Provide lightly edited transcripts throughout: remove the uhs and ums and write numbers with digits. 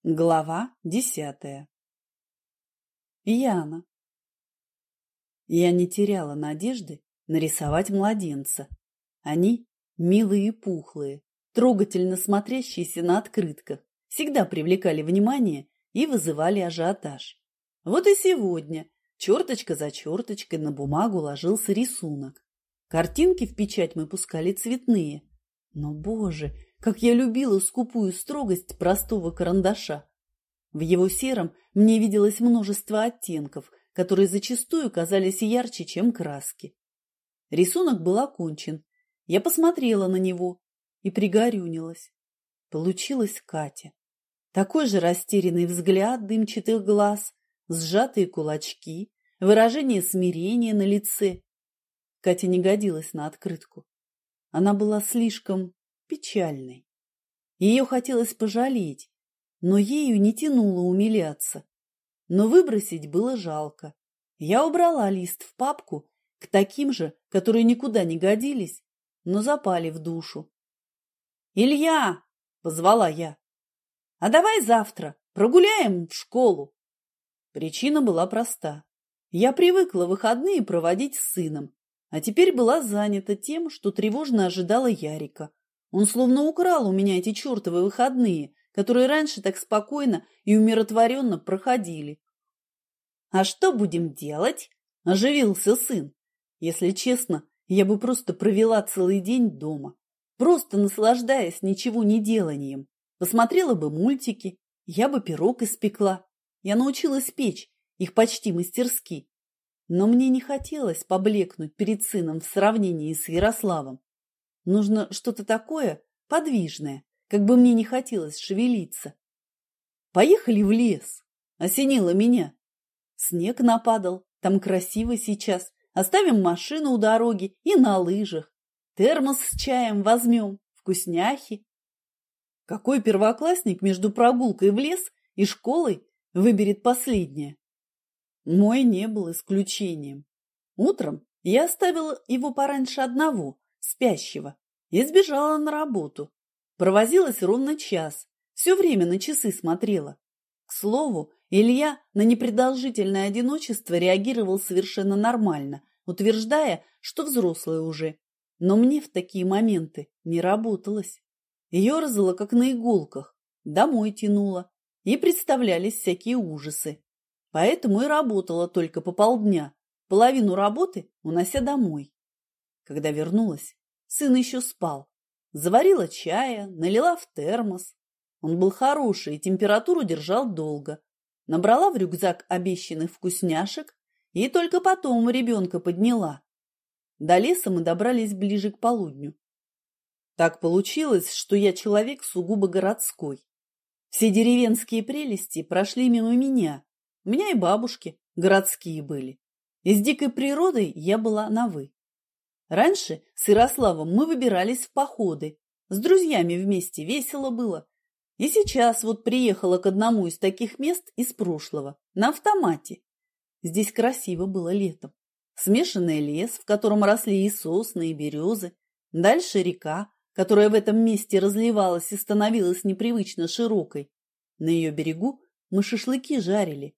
Глава 10. Яна. Я не теряла надежды нарисовать младенца. Они милые и пухлые, трогательно смотрящиеся на открытках, всегда привлекали внимание и вызывали ажиотаж. Вот и сегодня черточка за черточкой на бумагу ложился рисунок. Картинки в печать мы пускали цветные. Но, боже, как я любила скупую строгость простого карандаша. В его сером мне виделось множество оттенков, которые зачастую казались ярче, чем краски. Рисунок был окончен. Я посмотрела на него и пригорюнилась. Получилась Катя. Такой же растерянный взгляд дымчатых глаз, сжатые кулачки, выражение смирения на лице. Катя не годилась на открытку. Она была слишком печальной. Ее хотелось пожалеть, но ею не тянуло умиляться. Но выбросить было жалко. Я убрала лист в папку к таким же, которые никуда не годились, но запали в душу. «Илья!» – позвала я. «А давай завтра прогуляем в школу?» Причина была проста. Я привыкла выходные проводить с сыном, а теперь была занята тем, что тревожно ожидала Ярика. Он словно украл у меня эти чертовы выходные, которые раньше так спокойно и умиротворенно проходили. «А что будем делать?» – оживился сын. Если честно, я бы просто провела целый день дома, просто наслаждаясь ничего не деланием. Посмотрела бы мультики, я бы пирог испекла. Я научилась печь, их почти мастерски. Но мне не хотелось поблекнуть перед сыном в сравнении с Ярославом. Нужно что-то такое подвижное, как бы мне не хотелось шевелиться. «Поехали в лес!» – осенило меня. Снег нападал, там красиво сейчас. Оставим машину у дороги и на лыжах. Термос с чаем возьмем, вкусняхи. Какой первоклассник между прогулкой в лес и школой выберет последнее? Мой не был исключением. Утром я оставила его пораньше одного, спящего, и сбежала на работу. Провозилась ровно час, все время на часы смотрела. К слову, Илья на непродолжительное одиночество реагировал совершенно нормально, утверждая, что взрослый уже. Но мне в такие моменты не работалось. Ёрзала, как на иголках, домой тянула, и представлялись всякие ужасы. Поэтому и работала только по полдня, половину работы унося домой. Когда вернулась, сын еще спал. Заварила чая, налила в термос. Он был хороший и температуру держал долго. Набрала в рюкзак обещанных вкусняшек и только потом ребенка подняла. До леса мы добрались ближе к полудню. Так получилось, что я человек сугубо городской. Все деревенские прелести прошли мимо меня. У меня и бабушки городские были. И с дикой природой я была на «вы». Раньше с Ярославом мы выбирались в походы. С друзьями вместе весело было. И сейчас вот приехала к одному из таких мест из прошлого, на автомате. Здесь красиво было летом. Смешанный лес, в котором росли и сосны, и березы. Дальше река, которая в этом месте разливалась и становилась непривычно широкой. На ее берегу мы шашлыки жарили.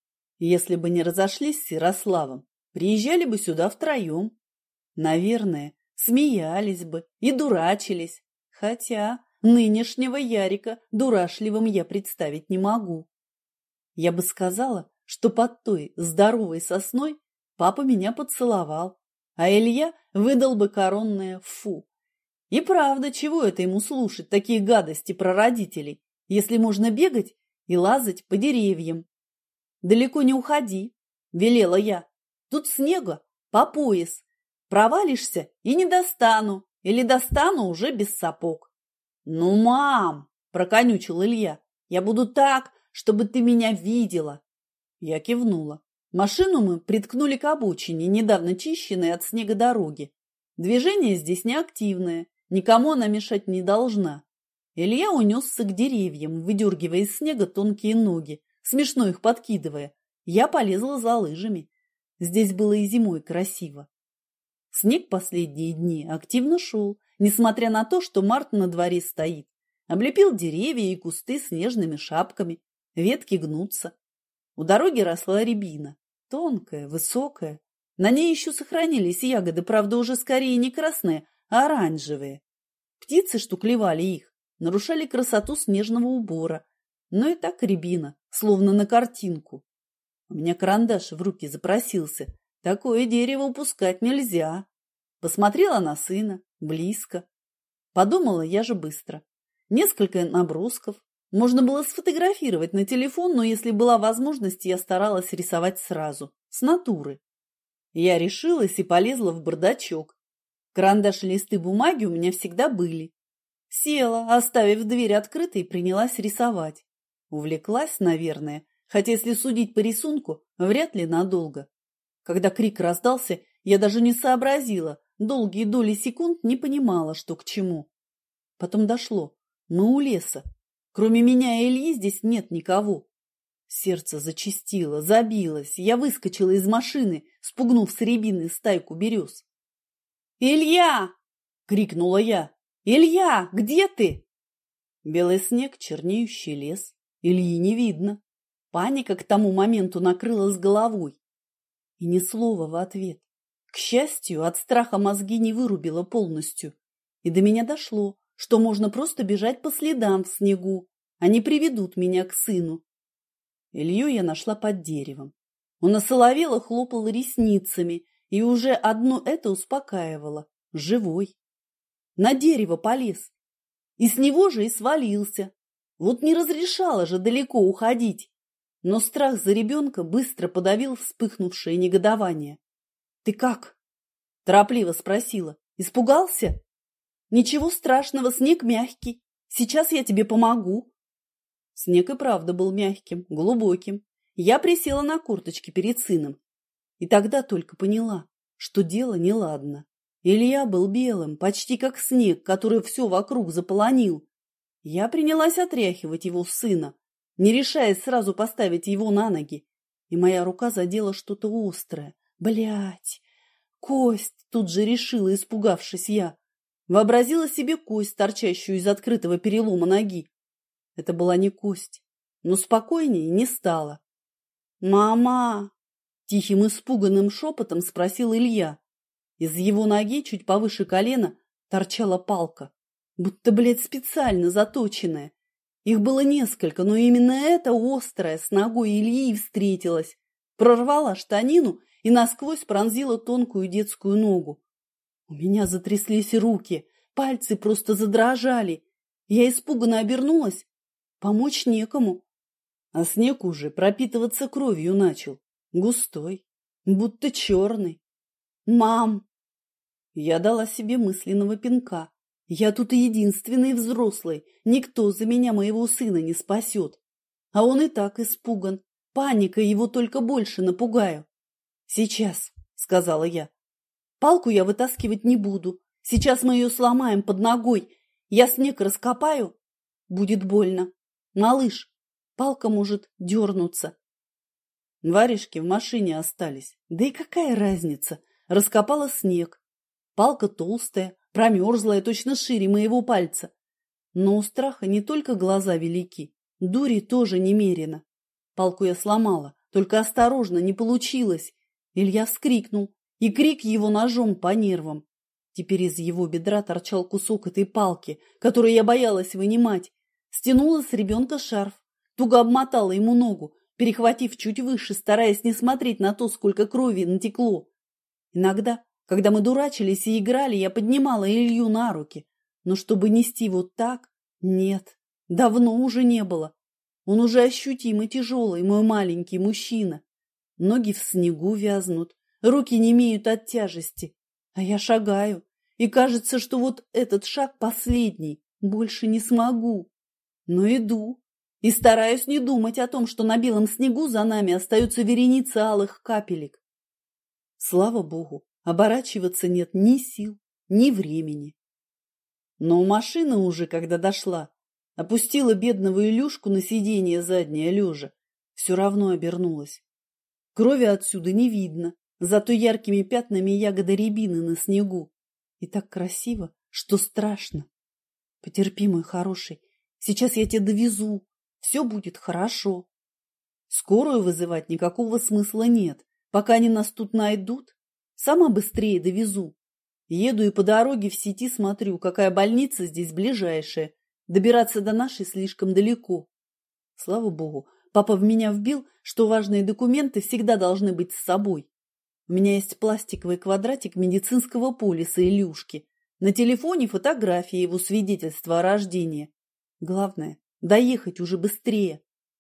Если бы не разошлись с Ярославом, приезжали бы сюда втроем. Наверное, смеялись бы и дурачились. Хотя нынешнего Ярика дурашливым я представить не могу. Я бы сказала, что под той здоровой сосной папа меня поцеловал, а Илья выдал бы коронное «фу». И правда, чего это ему слушать такие гадости про родителей, если можно бегать и лазать по деревьям? «Далеко не уходи», – велела я. «Тут снега по пояс. Провалишься и не достану, или достану уже без сапог». «Ну, мам!» – проконючил Илья. «Я буду так, чтобы ты меня видела». Я кивнула. Машину мы приткнули к обочине, недавно чищенной от снега дороги. Движение здесь неактивное, никому она мешать не должна. Илья унесся к деревьям, выдергивая из снега тонкие ноги, смешно их подкидывая. Я полезла за лыжами. Здесь было и зимой красиво. Снег последние дни активно шел, несмотря на то, что март на дворе стоит. Облепил деревья и кусты снежными шапками, ветки гнутся. У дороги росла рябина, тонкая, высокая. На ней еще сохранились ягоды, правда, уже скорее не красные, а оранжевые. Птицы, что клевали их, нарушали красоту снежного убора, но и так рябина, словно на картинку. У меня карандаш в руки запросился. Такое дерево упускать нельзя. Посмотрела на сына, близко. Подумала я же быстро. Несколько набросков. Можно было сфотографировать на телефон, но если была возможность, я старалась рисовать сразу, с натуры. Я решилась и полезла в бардачок. Карандаш и листы бумаги у меня всегда были. Села, оставив дверь открытой, и принялась рисовать. Увлеклась, наверное, хотя, если судить по рисунку, вряд ли надолго. Когда крик раздался, я даже не сообразила, долгие доли секунд не понимала, что к чему. Потом дошло. Мы у леса. Кроме меня и Ильи здесь нет никого. Сердце зачастило, забилось. Я выскочила из машины, спугнув с рябины стайку берез. «Илья!» — крикнула я. «Илья, где ты?» Белый снег, чернеющий лес. Ильи не видно. Паника к тому моменту накрыла с головой. И ни слова в ответ. К счастью, от страха мозги не вырубило полностью. И до меня дошло, что можно просто бежать по следам в снегу. Они приведут меня к сыну. Илью я нашла под деревом. Он осоловело хлопал ресницами, и уже одно это успокаивало. Живой. На дерево полез. И с него же и свалился. Вот не разрешала же далеко уходить. Но страх за ребенка быстро подавил вспыхнувшее негодование. «Ты как?» – торопливо спросила. «Испугался?» «Ничего страшного, снег мягкий. Сейчас я тебе помогу». Снег и правда был мягким, глубоким. Я присела на корточки перед сыном. И тогда только поняла, что дело неладно. Илья был белым, почти как снег, который все вокруг заполонил. Я принялась отряхивать его сына, не решаясь сразу поставить его на ноги. И моя рука задела что-то острое. Блядь! Кость! Тут же решила, испугавшись я. Вообразила себе кость, торчащую из открытого перелома ноги. Это была не кость, но спокойнее не стало. «Мама!» – тихим испуганным шепотом спросил Илья. Из его ноги чуть повыше колена торчала палка, будто, блядь, специально заточенная. Их было несколько, но именно эта острая с ногой Ильи встретилась, прорвала штанину и насквозь пронзила тонкую детскую ногу. У меня затряслись руки, пальцы просто задрожали. Я испуганно обернулась. Помочь некому. А снег уже пропитываться кровью начал. Густой, будто черный. «Мам!» Я дала себе мысленного пинка. Я тут единственный взрослый. Никто за меня моего сына не спасет. А он и так испуган. Паника его только больше напугаю. «Сейчас», — сказала я. «Палку я вытаскивать не буду. Сейчас мы ее сломаем под ногой. Я снег раскопаю. Будет больно. Малыш, палка может дернуться». Варежки в машине остались. Да и какая разница? Раскопала снег. Палка толстая, промерзлая, точно шире моего пальца. Но у страха не только глаза велики, дури тоже немерено. Палку я сломала, только осторожно, не получилось. Илья вскрикнул, и крик его ножом по нервам. Теперь из его бедра торчал кусок этой палки, которую я боялась вынимать. Стянула с ребенка шарф, туго обмотала ему ногу, перехватив чуть выше, стараясь не смотреть на то, сколько крови натекло. Иногда, когда мы дурачились и играли, я поднимала Илью на руки. Но чтобы нести вот так, нет, давно уже не было. Он уже ощутимо тяжелый, мой маленький мужчина. Ноги в снегу вязнут, руки немеют от тяжести. А я шагаю, и кажется, что вот этот шаг последний, больше не смогу. Но иду, и стараюсь не думать о том, что на белом снегу за нами остаются вереницы алых капелек. Слава Богу, оборачиваться нет ни сил, ни времени. Но у машины уже, когда дошла, опустила бедного Илюшку на сиденье заднее лежа, все равно обернулась. Крови отсюда не видно, зато яркими пятнами ягоды рябины на снегу. И так красиво, что страшно. Потерпи, мой хороший, Сейчас я тебя довезу. Все будет хорошо. Скорую вызывать никакого смысла нет. Пока они нас тут найдут, сама быстрее довезу. Еду и по дороге в сети смотрю, какая больница здесь ближайшая. Добираться до нашей слишком далеко. Слава богу, папа в меня вбил, что важные документы всегда должны быть с собой. У меня есть пластиковый квадратик медицинского полиса Илюшки. На телефоне фотография его свидетельства о рождении. Главное, доехать уже быстрее.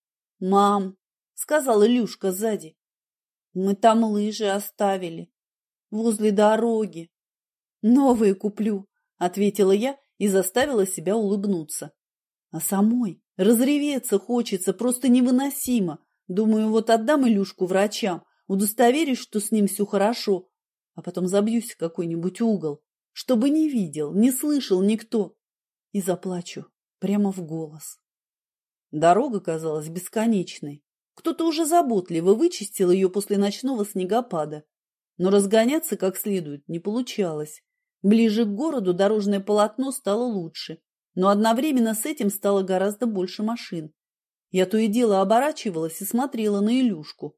«Мам», — сказал Илюшка сзади, — «мы там лыжи оставили. Возле дороги». «Новые куплю», — ответила я и заставила себя улыбнуться. А самой разреветься хочется, просто невыносимо. Думаю, вот отдам Илюшку врачам, удостоверюсь, что с ним все хорошо, а потом забьюсь в какой-нибудь угол, чтобы не видел, не слышал никто, и заплачу прямо в голос. Дорога казалась бесконечной. Кто-то уже заботливо вычистил ее после ночного снегопада, но разгоняться как следует не получалось. Ближе к городу дорожное полотно стало лучше, но одновременно с этим стало гораздо больше машин. Я то и дело оборачивалась и смотрела на Илюшку.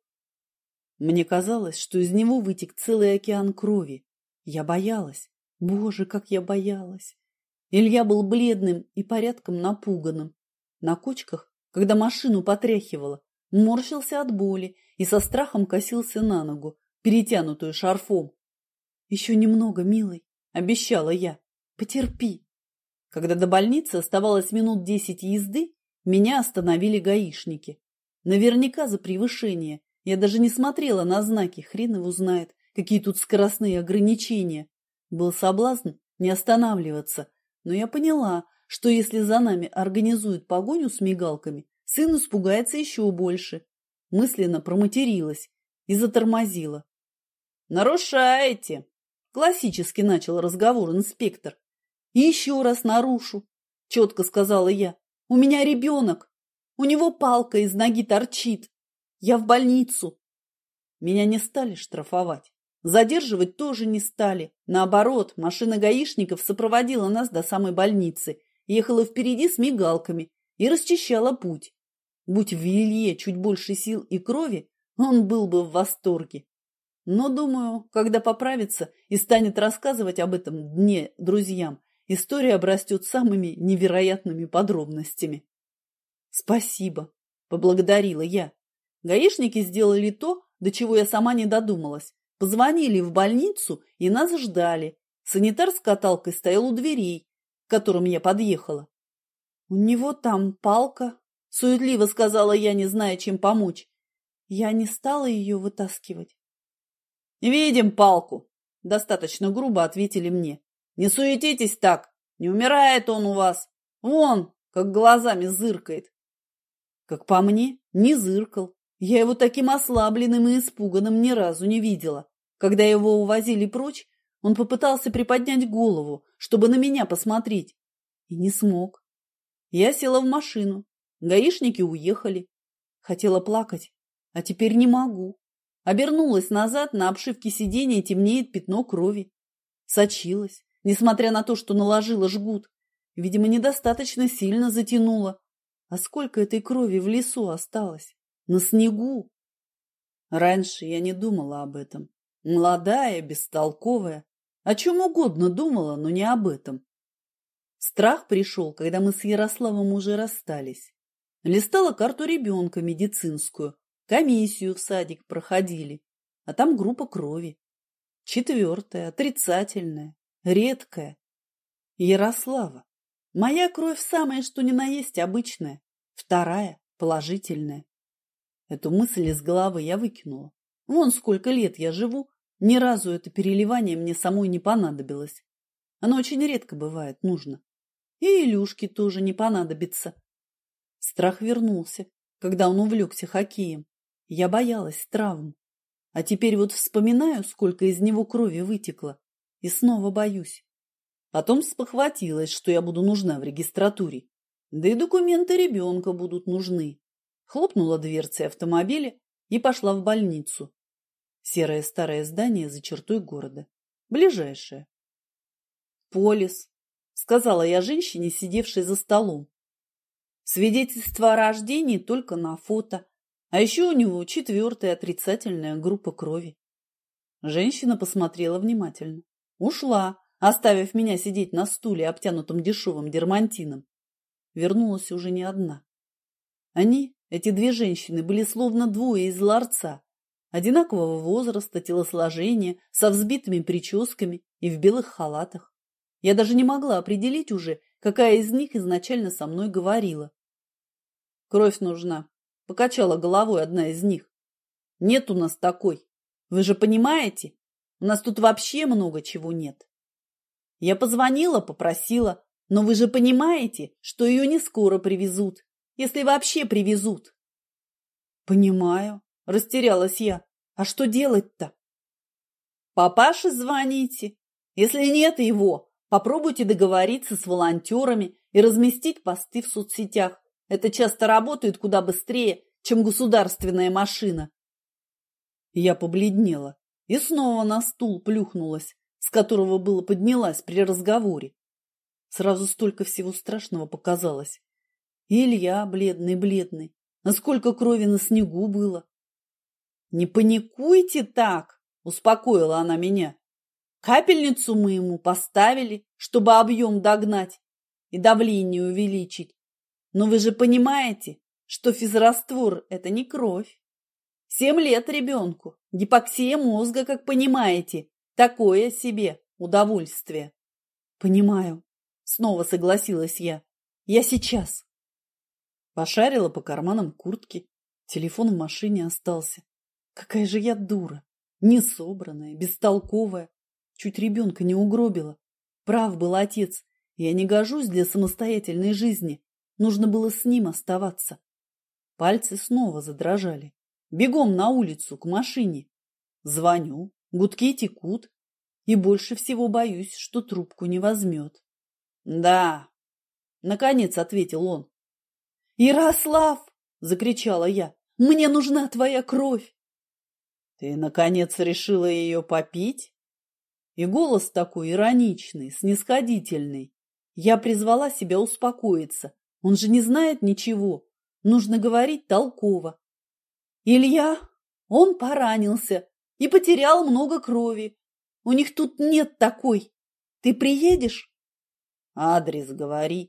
Мне казалось, что из него вытек целый океан крови. Я боялась. Боже, как я боялась. Илья был бледным и порядком напуганным. На кочках, когда машину потряхивало, морщился от боли и со страхом косился на ногу, перетянутую шарфом. «Еще немного, милый», — обещала я. «Потерпи». Когда до больницы оставалось минут 10 езды, меня остановили гаишники. Наверняка за превышение. Я даже не смотрела на знаки, хрен его знает, какие тут скоростные ограничения. Был соблазн не останавливаться, но я поняла, что если за нами организуют погоню с мигалками, сын испугается еще больше. Мысленно проматерилась и затормозила. «Нарушаете!» – классически начал разговор инспектор. «И еще раз нарушу», – четко сказала я. «У меня ребенок. У него палка из ноги торчит. Я в больницу». Меня не стали штрафовать. Задерживать тоже не стали. Наоборот, машина гаишников сопроводила нас до самой больницы, ехала впереди с мигалками и расчищала путь. Будь в Илье чуть больше сил и крови, он был бы в восторге. Но, думаю, когда поправится и станет рассказывать об этом дне друзьям, история обрастет самыми невероятными подробностями. «Спасибо», – поблагодарила я. Гаишники сделали то, до чего я сама не додумалась. Позвонили в больницу и нас ждали. Санитар с каталкой стоял у дверей, к которым я подъехала. «У него там палка», – суетливо сказала я, не зная, чем помочь. Я не стала ее вытаскивать. «Видим палку», – достаточно грубо ответили мне. «Не суетитесь так, не умирает он у вас. Вон, как глазами зыркает». Как по мне, не зыркал. Я его таким ослабленным и испуганным ни разу не видела. Когда его увозили прочь, он попытался приподнять голову, чтобы на меня посмотреть, и не смог. Я села в машину. Гаишники уехали. Хотела плакать, а теперь не могу. Обернулась назад, на обшивке сиденья темнеет пятно крови. Сочилась, несмотря на то, что наложила жгут. Видимо, недостаточно сильно затянула. А сколько этой крови в лесу осталось? На снегу? Раньше я не думала об этом. Молодая, бестолковая. О чем угодно думала, но не об этом. Страх пришел, когда мы с Ярославом уже расстались. Листала карту ребенка медицинскую. Комиссию в садик проходили, а там группа крови. 4, отрицательная, редкая. Ярослава. Моя кровь самая, что ни на есть, обычная. 2, положительная. Эту мысль из головы я выкинула. Вон сколько лет я живу, ни разу это переливание мне самой не понадобилось. Оно очень редко бывает нужно. И Илюшке тоже не понадобится. Страх вернулся, когда он увлекся хоккеем. Я боялась травм. А теперь вот вспоминаю, сколько из него крови вытекло, и снова боюсь. Потом спохватилась, что я буду нужна в регистратуре. Да и документы ребенка будут нужны. Хлопнула дверцей автомобиля и пошла в больницу. Серое старое здание за чертой города. Ближайшее. «Полис», — сказала я женщине, сидевшей за столом. Свидетельство о рождении только на фото. А еще у него 4-я отрицательная группа крови. Женщина посмотрела внимательно. Ушла, оставив меня сидеть на стуле, обтянутом дешевым дермантином. Вернулась уже не одна. Они, эти две женщины, были словно двое из ларца. Одинакового возраста, телосложения, со взбитыми прическами и в белых халатах. Я даже не могла определить уже, какая из них изначально со мной говорила. «Кровь нужна», — покачала головой одна из них. «Нет у нас такой. Вы же понимаете, у нас тут вообще много чего нет». Я позвонила, попросила, но вы же понимаете, что ее не скоро привезут, если вообще привезут. «Понимаю», — растерялась я. «А что делать-то?» «Папаше звоните. Если нет его, попробуйте договориться с волонтерами и разместить посты в соцсетях. Это часто работает куда быстрее, чем государственная машина». Я побледнела и снова на стул плюхнулась, с которого было поднялась при разговоре. Сразу столько всего страшного показалось. И Илья бледный-бледный. А сколько крови на снегу было. «Не паникуйте так», — успокоила она меня. «Капельницу мы ему поставили, чтобы объем догнать и давление увеличить. Но вы же понимаете, что физраствор – это не кровь. 7 лет ребенку, гипоксия мозга, как понимаете, такое себе удовольствие». «Понимаю», – снова согласилась я. «Я сейчас». Пошарила по карманам куртки. Телефон в машине остался. Какая же я дура. Несобранная, бестолковая. Чуть ребенка не угробила. Прав был отец. Я не гожусь для самостоятельной жизни. Нужно было с ним оставаться. Пальцы снова задрожали. Бегом на улицу, к машине. Звоню, гудки текут. И больше всего боюсь, что трубку не возьмет. «Да», — наконец ответил он. «Ярослав!» – закричала я. «Мне нужна твоя кровь!» «Ты, наконец, решила ее попить?» И голос такой ироничный, снисходительный. Я призвала себя успокоиться. Он же не знает ничего. Нужно говорить толково. «Илья, он поранился и потерял много крови. У них тут нет такой. Ты приедешь?» «Адрес говори».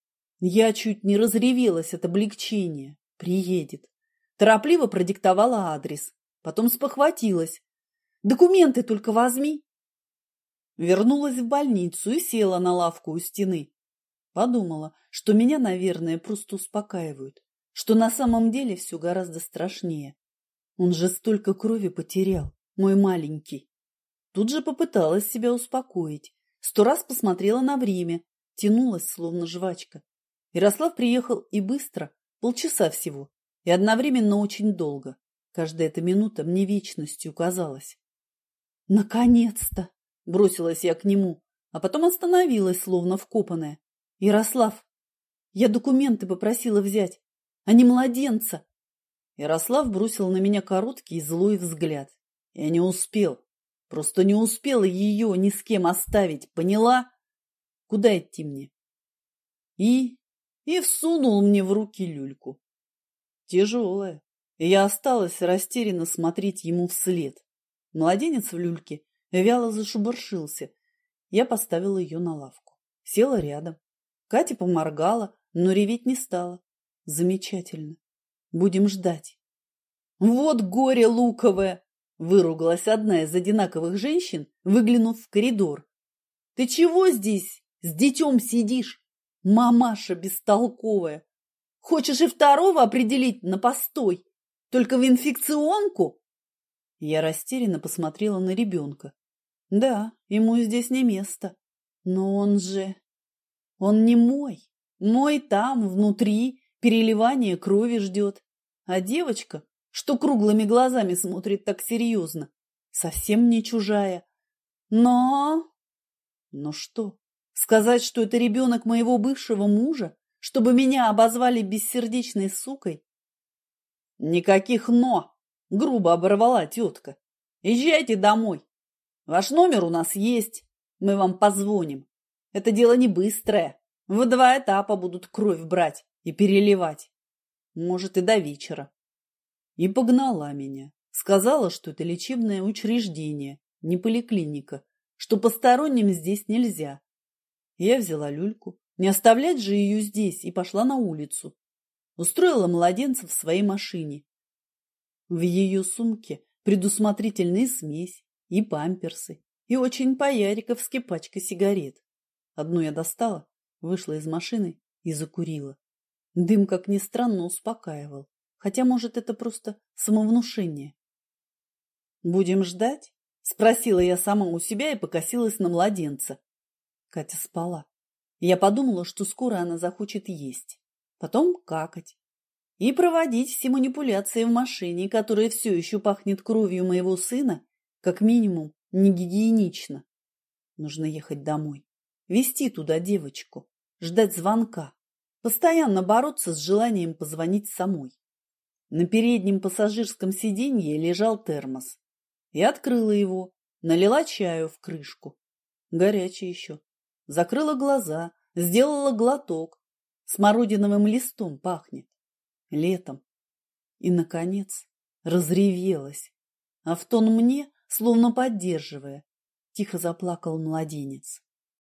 Я чуть не разревелась от облегчения. Приедет. Торопливо продиктовала адрес. Потом спохватилась. «Документы только возьми». Вернулась в больницу и села на лавку у стены. Подумала, что меня, наверное, просто успокаивают. Что на самом деле все гораздо страшнее. Он же столько крови потерял, мой маленький. Тут же попыталась себя успокоить. 100 раз посмотрела на время. Тянулась, словно жвачка. Ярослав приехал и быстро, полчаса всего, и одновременно очень долго. Каждая эта минута мне вечностью казалась. «Наконец-то!» – бросилась я к нему, а потом остановилась, словно вкопанная. «Ярослав, я документы попросила взять, а не младенца!» Ярослав бросил на меня короткий злой взгляд. Я не успел, просто не успела ее ни с кем оставить, поняла? Куда идти мне? И всунул мне в руки люльку. Тяжелая, и я осталась растерянно смотреть ему вслед. Младенец в люльке вяло зашебуршился. Я поставила ее на лавку. Села рядом. Катя поморгала, но реветь не стала. Замечательно. Будем ждать. «Вот горе луковое!» – выругалась одна из одинаковых женщин, выглянув в коридор. «Ты чего здесь с детем сидишь? Мамаша бестолковая! Хочешь и второго определить на постой? Только в инфекционку?» Я растерянно посмотрела на ребенка. Да, ему здесь не место. Но он же... Он не мой. Мой там, внутри, переливание крови ждет. А девочка, что круглыми глазами смотрит так серьезно, совсем не чужая. Но что? Сказать, что это ребенок моего бывшего мужа, чтобы меня обозвали бессердечной сукой? Никаких «но», грубо оборвала тетка. Езжайте домой. Ваш номер у нас есть, мы вам позвоним. Это дело не быстрое. В 2 этапа будут кровь брать. и переливать. Может, и до вечера. И погнала меня. Сказала, что это лечебное учреждение, не поликлиника, что посторонним здесь нельзя. Я взяла люльку, не оставлять же ее здесь, и пошла на улицу. Устроила младенца в своей машине. В ее сумке предусмотрительная смесь и памперсы, и очень по-яриковски пачка сигарет. Одну я достала, вышла из машины и закурила. Дым, как ни странно, успокаивал. Хотя, может, это просто самовнушение. «Будем ждать?» – спросила я сама у себя и покосилась на младенца. Катя спала. Я подумала, что скоро она захочет есть, потом какать и проводить все манипуляции в машине, которая все еще пахнет кровью моего сына, как минимум не гигиенично. Нужно ехать домой, везти туда девочку, ждать звонка, постоянно бороться с желанием позвонить самой. На переднем пассажирском сиденье лежал термос. Я открыла его, налила чаю в крышку. Горячий еще. Закрыла глаза, сделала глоток. Смородиновым листом пахнет. Летом. И, наконец, разревелась. А в тон мне, словно поддерживая, тихо заплакал младенец.